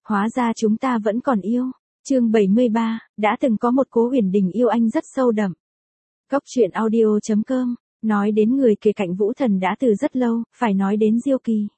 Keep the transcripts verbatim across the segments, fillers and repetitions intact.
Hóa ra chúng ta vẫn còn yêu. Chương bảy mươi ba, đã từng có một Cố Huyền Đình yêu anh rất sâu đậm. Góc truyện audio chấm com, nói đến người kề cạnh Vũ Thần đã từ rất lâu, phải nói đến Diêu Kỳ.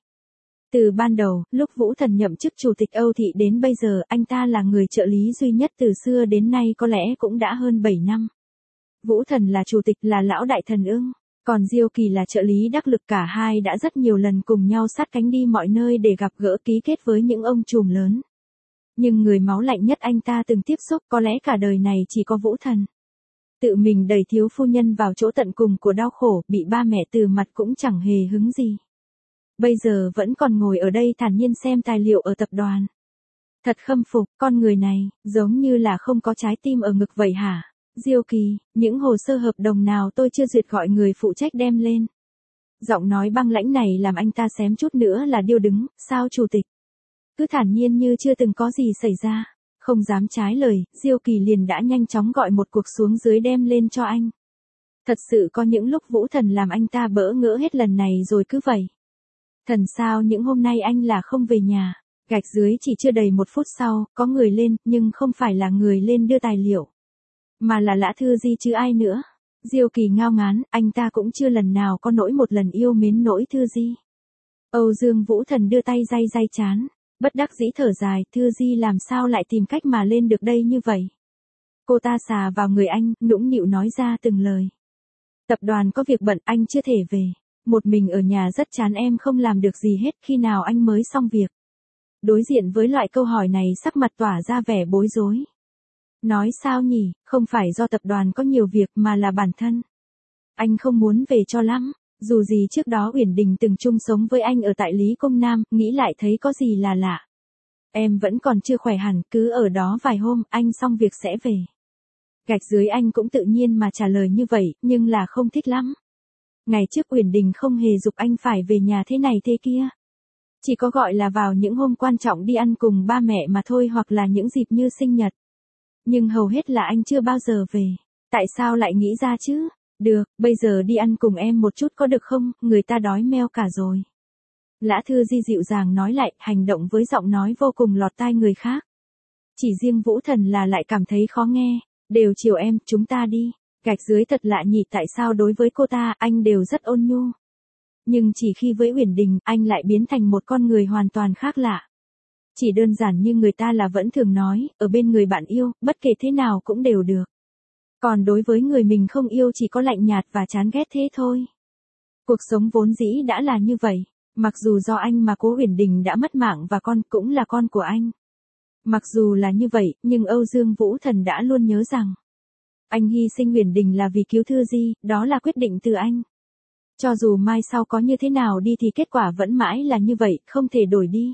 Từ ban đầu, lúc Vũ Thần nhậm chức chủ tịch Âu Thị đến bây giờ, anh ta là người trợ lý duy nhất từ xưa đến nay, có lẽ cũng đã hơn bảy năm. Vũ Thần là chủ tịch, là lão đại thần ưng, còn Diêu Kỳ là trợ lý đắc lực, cả hai đã rất nhiều lần cùng nhau sát cánh đi mọi nơi để gặp gỡ, ký kết với những ông trùm lớn. Nhưng người máu lạnh nhất anh ta từng tiếp xúc có lẽ cả đời này chỉ có Vũ Thần. Tự mình đẩy thiếu phu nhân vào chỗ tận cùng của đau khổ, bị ba mẹ từ mặt cũng chẳng hề hứng gì. Bây giờ vẫn còn ngồi ở đây thản nhiên xem tài liệu ở tập đoàn. Thật khâm phục, con người này, giống như là không có trái tim ở ngực vậy hả? Diêu Kỳ, những hồ sơ hợp đồng nào tôi chưa duyệt gọi người phụ trách đem lên. Giọng nói băng lãnh này làm anh ta xém chút nữa là điêu đứng, sao chủ tịch? Cứ thản nhiên như chưa từng có gì xảy ra, không dám trái lời, Diêu Kỳ liền đã nhanh chóng gọi một cuộc xuống dưới đem lên cho anh. Thật sự có những lúc Vũ Thần làm anh ta bỡ ngỡ hết lần này rồi cứ vậy. Thần sao những hôm nay anh là không về nhà? Gạch dưới chỉ chưa đầy một phút sau, có người lên, nhưng không phải là người lên đưa tài liệu, mà là Lã Thư Di chứ ai nữa. Diêu Kỳ ngao ngán, anh ta cũng chưa lần nào có nỗi một lần yêu mến nỗi Thư Di. Âu Dương Vũ Thần đưa tay day day chán, bất đắc dĩ thở dài, Thư Di làm sao lại tìm cách mà lên được đây như vậy? Cô ta xà vào người anh, nũng nịu nói ra từng lời. Tập đoàn có việc bận, anh chưa thể về. Một mình ở nhà rất chán, em không làm được gì hết, khi nào anh mới xong việc? Đối diện với loại câu hỏi này, sắc mặt tỏa ra vẻ bối rối. Nói sao nhỉ, không phải do tập đoàn có nhiều việc mà là bản thân. Anh không muốn về cho lắm, dù gì trước đó Uyển Đình từng chung sống với anh ở tại Lý Công Nam, nghĩ lại thấy có gì là lạ. Em vẫn còn chưa khỏe hẳn, cứ ở đó vài hôm, anh xong việc sẽ về. Gạch dưới anh cũng tự nhiên mà trả lời như vậy, nhưng là không thích lắm. Ngày trước Uyển Đình không hề giục anh phải về nhà thế này thế kia. Chỉ có gọi là vào những hôm quan trọng đi ăn cùng ba mẹ mà thôi, hoặc là những dịp như sinh nhật. Nhưng hầu hết là anh chưa bao giờ về. Tại sao lại nghĩ ra chứ? Được, bây giờ đi ăn cùng em một chút có được không, người ta đói meo cả rồi. Lã Thư Di dịu dàng nói lại, hành động với giọng nói vô cùng lọt tai người khác. Chỉ riêng Vũ Thần là lại cảm thấy khó nghe. Đều chiều em, chúng ta đi. Gạch dưới thật lạ nhỉ, tại sao đối với cô ta, anh đều rất ôn nhu. Nhưng chỉ khi với Uyển Đình, anh lại biến thành một con người hoàn toàn khác lạ. Chỉ đơn giản như người ta là vẫn thường nói, ở bên người bạn yêu, bất kể thế nào cũng đều được. Còn đối với người mình không yêu chỉ có lạnh nhạt và chán ghét thế thôi. Cuộc sống vốn dĩ đã là như vậy. Mặc dù do anh mà Cố Uyển Đình đã mất mạng và con cũng là con của anh. Mặc dù là như vậy, nhưng Âu Dương Vũ Thần đã luôn nhớ rằng anh hy sinh Uyển Đình là vì cứu Thư Di, đó là quyết định từ anh. Cho dù mai sau có như thế nào đi thì kết quả vẫn mãi là như vậy, không thể đổi đi.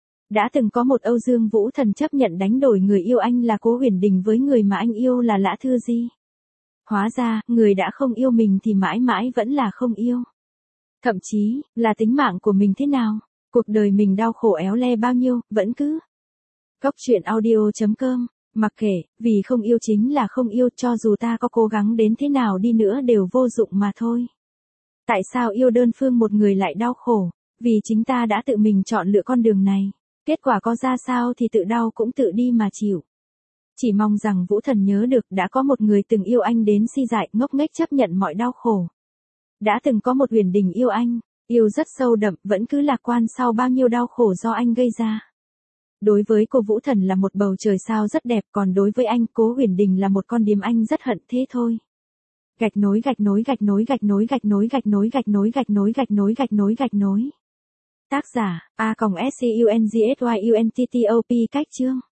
Đã từng có một Âu Dương Vũ Thần chấp nhận đánh đổi người yêu anh là Cố Uyển Đình với người mà anh yêu là Lã Thư Di. Hóa ra, người đã không yêu mình thì mãi mãi vẫn là không yêu. Thậm chí, là tính mạng của mình thế nào, cuộc đời mình đau khổ éo le bao nhiêu, vẫn cứ. Góc truyện audio chấm com, mặc kệ, vì không yêu chính là không yêu, cho dù ta có cố gắng đến thế nào đi nữa đều vô dụng mà thôi. Tại sao yêu đơn phương một người lại đau khổ? Vì chính ta đã tự mình chọn lựa con đường này. Kết quả có ra sao thì tự đau cũng tự đi mà chịu. Chỉ mong rằng Vũ Thần nhớ được đã có một người từng yêu anh đến si dại, ngốc nghếch chấp nhận mọi đau khổ. Đã từng có một Uyển Đình yêu anh, yêu rất sâu đậm, vẫn cứ lạc quan sau bao nhiêu đau khổ do anh gây ra. Đối với cô Vũ Thần là một bầu trời sao rất đẹp, còn đối với anh, Cố Uyển Đình là một con điếm anh rất hận, thế thôi. Gạch nối gạch nối gạch nối gạch nối gạch nối gạch nối gạch nối gạch nối gạch nối gạch nối gạch nối. Tác giả: A S C U N G S Y U N T T O P. Cách chương.